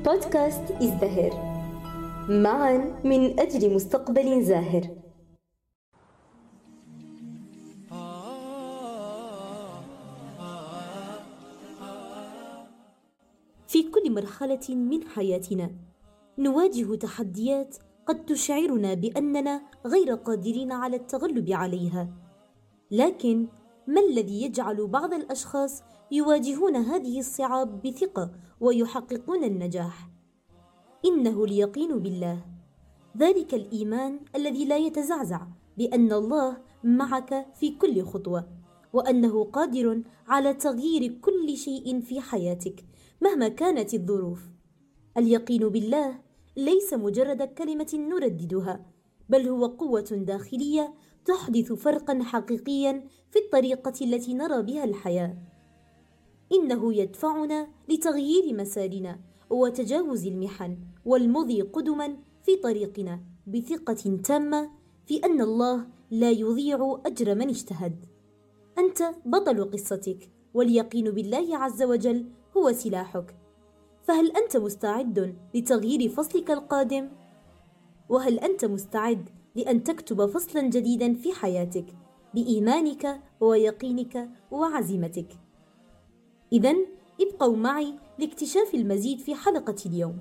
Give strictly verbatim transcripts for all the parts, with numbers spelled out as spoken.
بودكاست ازدهر معا من أجل مستقبل زاهر. في كل مرحلة من حياتنا نواجه تحديات قد تشعرنا بأننا غير قادرين على التغلب عليها، لكن ما الذي يجعل بعض الأشخاص يواجهون هذه الصعاب بثقة ويحققون النجاح؟ إنه اليقين بالله، ذلك الإيمان الذي لا يتزعزع بأن الله معك في كل خطوة، وأنه قادر على تغيير كل شيء في حياتك مهما كانت الظروف. اليقين بالله ليس مجرد كلمة نرددها، بل هو قوة داخلية تحدث فرقا حقيقيا في الطريقة التي نرى بها الحياة. إنه يدفعنا لتغيير مسارنا وتجاوز المحن والمضي قدما في طريقنا بثقة تامة في أن الله لا يضيع أجر من اجتهد. أنت بطل قصتك، واليقين بالله عز وجل هو سلاحك. فهل أنت مستعد لتغيير فصلك القادم؟ وهل أنت مستعد لأن تكتب فصلا جديدا في حياتك بإيمانك ويقينك وعزيمتك؟ إذن ابقوا معي لاكتشاف المزيد في حلقة اليوم.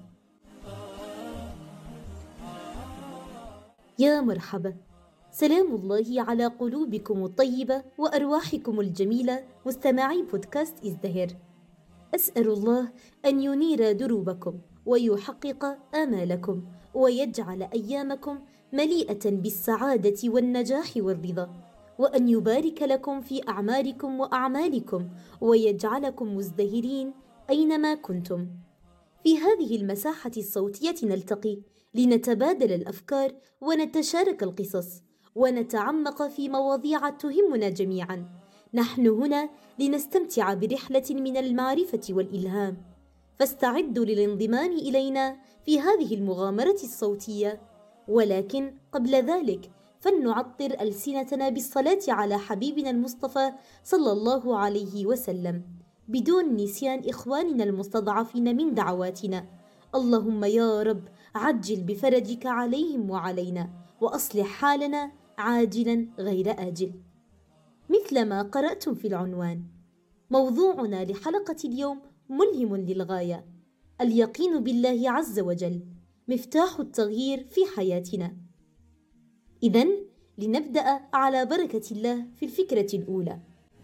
يا مرحبا، سلام الله على قلوبكم الطيبة وأرواحكم الجميلة مستمعي بودكاست ازدهر. أسأل الله أن ينير دروبكم ويحقق آمالكم ويجعل أيامكم مليئة بالسعادة والنجاح والرضا، وأن يبارك لكم في أعماركم وأعمالكم ويجعلكم مزدهرين أينما كنتم. في هذه المساحة الصوتية نلتقي لنتبادل الأفكار ونتشارك القصص ونتعمق في مواضيع تهمنا جميعا. نحن هنا لنستمتع برحلة من المعرفة والإلهام، فاستعدوا للانضمام إلينا في هذه المغامرة الصوتية. ولكن قبل ذلك فلنعطر ألسنتنا بالصلاة على حبيبنا المصطفى صلى الله عليه وسلم، بدون نسيان إخواننا المستضعفين من دعواتنا. اللهم يا رب عجل بفرجك عليهم وعلينا، وأصلح حالنا عاجلا غير آجل. مثل ما قرأتم في العنوان، موضوعنا لحلقة اليوم ملهم للغاية: اليقين بالله عز وجل مفتاح التغيير في حياتنا. إذن لنبدأ على بركة الله في الفكرة الأولى.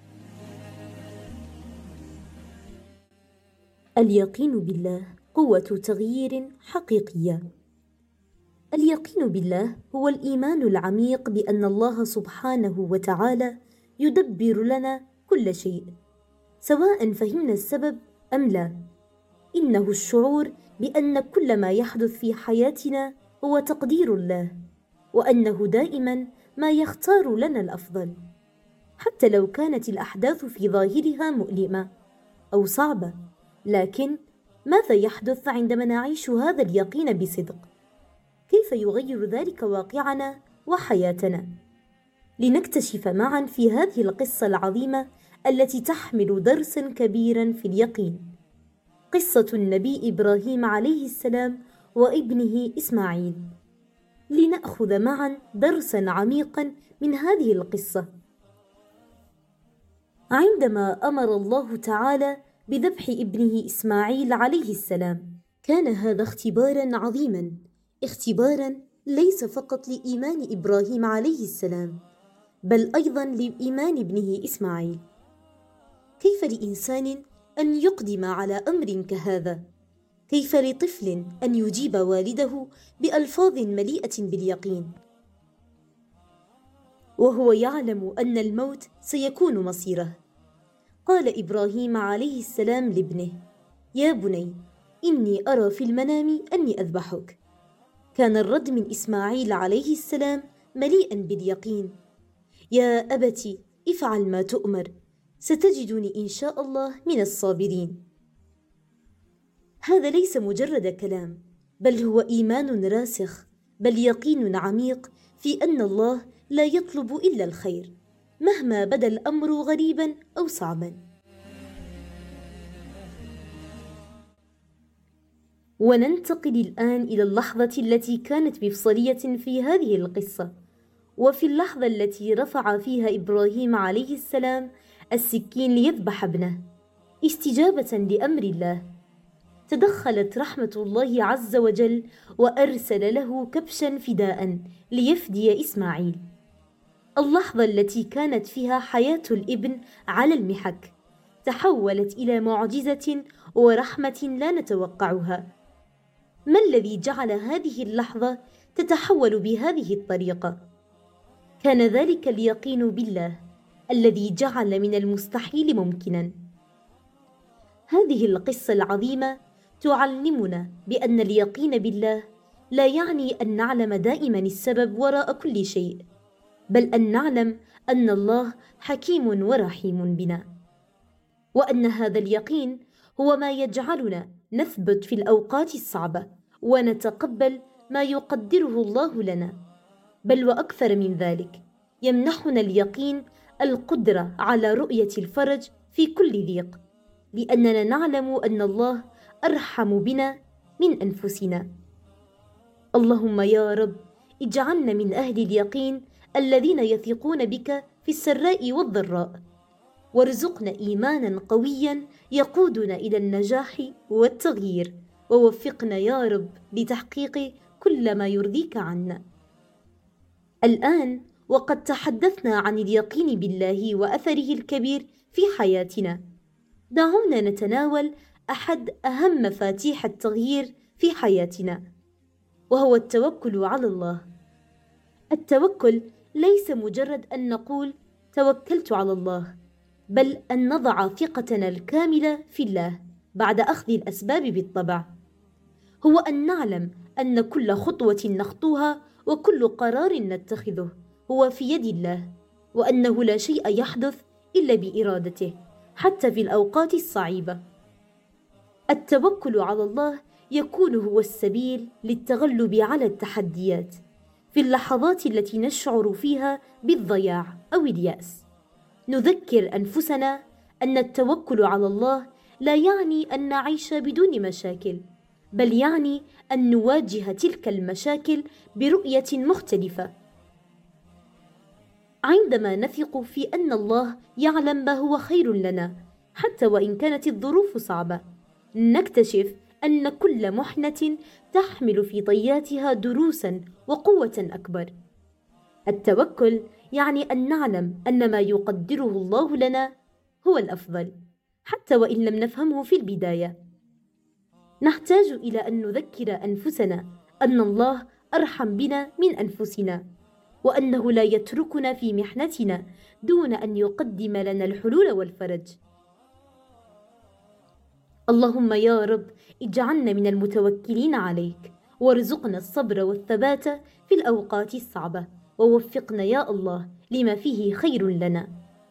اليقين بالله قوة تغيير حقيقية. اليقين بالله هو الإيمان العميق بأن الله سبحانه وتعالى يدبر لنا كل شيء، سواء فهمنا السبب أم لا. إنه الشعور بأن كل ما يحدث في حياتنا هو تقدير الله، وأنه دائما ما يختار لنا الأفضل، حتى لو كانت الأحداث في ظاهرها مؤلمة أو صعبة. لكن ماذا يحدث عندما نعيش هذا اليقين بصدق؟ كيف يغير ذلك واقعنا وحياتنا؟ لنكتشف معا في هذه القصة العظيمة التي تحمل درسا كبيرا في اليقين، قصة النبي إبراهيم عليه السلام وابنه إسماعيل. لنأخذ معا درسا عميقا من هذه القصة. عندما أمر الله تعالى بذبح ابنه إسماعيل عليه السلام، كان هذا اختبارا عظيما، اختبارا ليس فقط لإيمان إبراهيم عليه السلام، بل أيضا لإيمان ابنه إسماعيل. كيف لإنسان أن يقدم على أمر كهذا؟ كيف لطفل أن يجيب والده بألفاظ مليئة باليقين وهو يعلم أن الموت سيكون مصيره؟ قال إبراهيم عليه السلام لابنه: يا بني إني أرى في المنام أني أذبحك. كان الرد من إسماعيل عليه السلام مليئا باليقين: يا أبت افعل ما تؤمر، ستجدني إن شاء الله من الصابرين. هذا ليس مجرد كلام، بل هو إيمان راسخ، بل يقين عميق في أن الله لا يطلب إلا الخير، مهما بدا الأمر غريبا أو صعبا. وننتقل الآن إلى اللحظة التي كانت مفصلية في هذه القصة، وفي اللحظة التي رفع فيها إبراهيم عليه السلام السكين ليذبح ابنه استجابة لأمر الله. تدخلت رحمة الله عز وجل وأرسل له كبشا فداء ليفدي إسماعيل. اللحظة التي كانت فيها حياة الابن على المحك تحولت إلى معجزة ورحمة لا نتوقعها. ما الذي جعل هذه اللحظة تتحول بهذه الطريقة؟ كان ذلك اليقين بالله الذي جعل من المستحيل ممكنا. هذه القصة العظيمة تعلمنا بأن اليقين بالله لا يعني أن نعلم دائما السبب وراء كل شيء، بل أن نعلم أن الله حكيم ورحيم بنا، وأن هذا اليقين هو ما يجعلنا نثبت في الأوقات الصعبة ونتقبل ما يقدره الله لنا. بل وأكثر من ذلك، يمنحنا اليقين القدرة على رؤية الفرج في كل ضيق، لأننا نعلم أن الله أرحم بنا من أنفسنا. اللهم يا رب اجعلنا من أهل اليقين الذين يثقون بك في السراء والضراء، وارزقنا إيمانا قويا يقودنا إلى النجاح والتغيير، ووفقنا يا رب لتحقيق كل ما يرضيك عنا. الآن وقد تحدثنا عن اليقين بالله وأثره الكبير في حياتنا، دعونا نتناول أحد أهم مفاتيح التغيير في حياتنا، وهو التوكل على الله. التوكل ليس مجرد أن نقول توكلت على الله، بل أن نضع ثقتنا الكاملة في الله بعد أخذ الأسباب بالطبع. هو أن نعلم أن كل خطوة نخطوها وكل قرار نتخذه هو في يد الله، وأنه لا شيء يحدث إلا بإرادته حتى في الأوقات الصعيبة. التوكل على الله يكون هو السبيل للتغلب على التحديات في اللحظات التي نشعر فيها بالضياع أو اليأس. نذكر أنفسنا أن التوكل على الله لا يعني أن نعيش بدون مشاكل، بل يعني أن نواجه تلك المشاكل برؤية مختلفة. عندما نثق في أن الله يعلم ما هو خير لنا حتى وإن كانت الظروف صعبة، نكتشف أن كل محنة تحمل في طياتها دروسا وقوة أكبر. التوكل يعني أن نعلم أن ما يقدره الله لنا هو الأفضل حتى وإن لم نفهمه في البداية. نحتاج إلى أن نذكر أنفسنا أن الله أرحم بنا من أنفسنا، وأنه لا يتركنا في محنتنا دون أن يقدم لنا الحلول والفرج. اللهم يا رب اجعلنا من المتوكلين عليك، وارزقنا الصبر والثبات في الأوقات الصعبة، ووفقنا يا الله لما فيه خير لنا.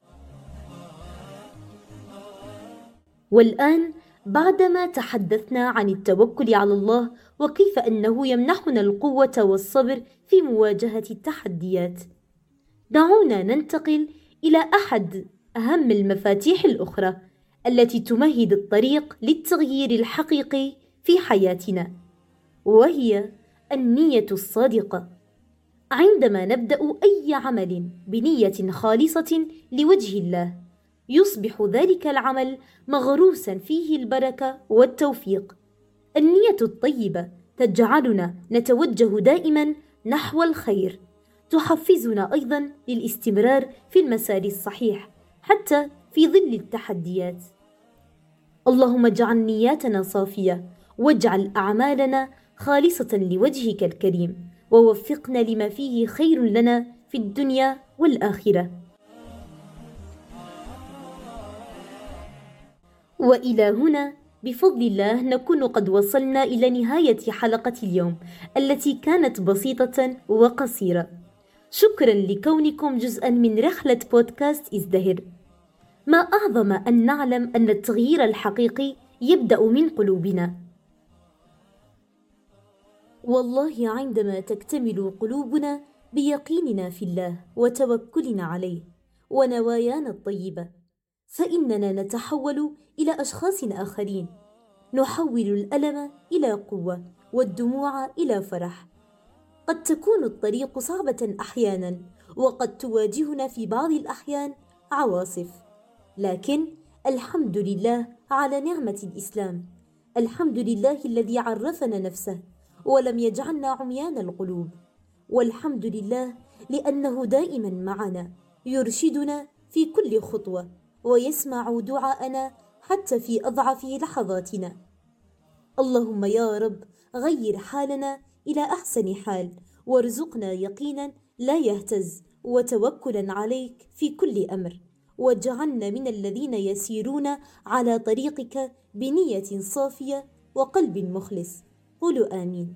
والآن بعدما تحدثنا عن التوكل على الله وكيف أنه يمنحنا القوة والصبر في مواجهة التحديات، دعونا ننتقل إلى أحد أهم المفاتيح الأخرى التي تمهد الطريق للتغيير الحقيقي في حياتنا، وهي النية الصادقة. عندما نبدأ أي عمل بنية خالصة لوجه الله، يصبح ذلك العمل مغروسا فيه البركة والتوفيق. النية الطيبة تجعلنا نتوجه دائما نحو الخير، تحفزنا أيضا للاستمرار في المسار الصحيح حتى في ظل التحديات. اللهم اجعل نياتنا صافية، واجعل أعمالنا خالصة لوجهك الكريم، ووفقنا لما فيه خير لنا في الدنيا والآخرة. وإلى هنا بفضل الله نكون قد وصلنا إلى نهاية حلقة اليوم التي كانت بسيطة وقصيرة. شكرا لكونكم جزءا من رحلة بودكاست ازدهر. ما أعظم أن نعلم أن التغيير الحقيقي يبدأ من قلوبنا. والله عندما تكتمل قلوبنا بيقيننا في الله وتوكلنا عليه ونوايانا الطيبة، فإننا نتحول إلى أشخاص آخرين، نحول الألم إلى قوة والدموع إلى فرح. قد تكون الطريق صعبة أحيانا، وقد تواجهنا في بعض الأحيان عواصف، لكن الحمد لله على نعمة الإسلام. الحمد لله الذي عرفنا نفسه ولم يجعلنا عميان القلوب، والحمد لله لأنه دائما معنا يرشدنا في كل خطوة ويسمع دعاءنا حتى في أضعف لحظاتنا. اللهم يا رب غير حالنا إلى أحسن حال، وارزقنا يقينا لا يهتز، وتوكلا عليك في كل أمر، واجعلنا من الذين يسيرون على طريقك بنية صافية وقلب مخلص. قولوا آمين.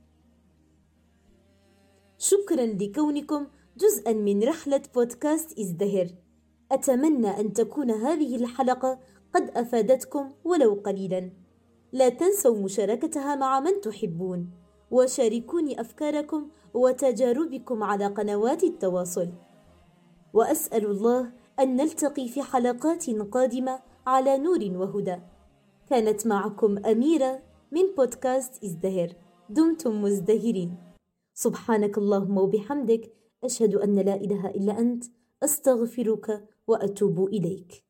شكرا لكونكم جزءا من رحلة بودكاست ازدهر. أتمنى أن تكون هذه الحلقة قد أفادتكم ولو قليلا. لا تنسوا مشاركتها مع من تحبون، وشاركوني أفكاركم وتجاربكم على قنوات التواصل. وأسأل الله أن نلتقي في حلقات قادمة على نور وهدى. كانت معكم أميرة من بودكاست ازدهر. دمتم مزدهرين. سبحانك اللهم وبحمدك، أشهد أن لا إله إلا أنت، أستغفرك وأتوب إليك.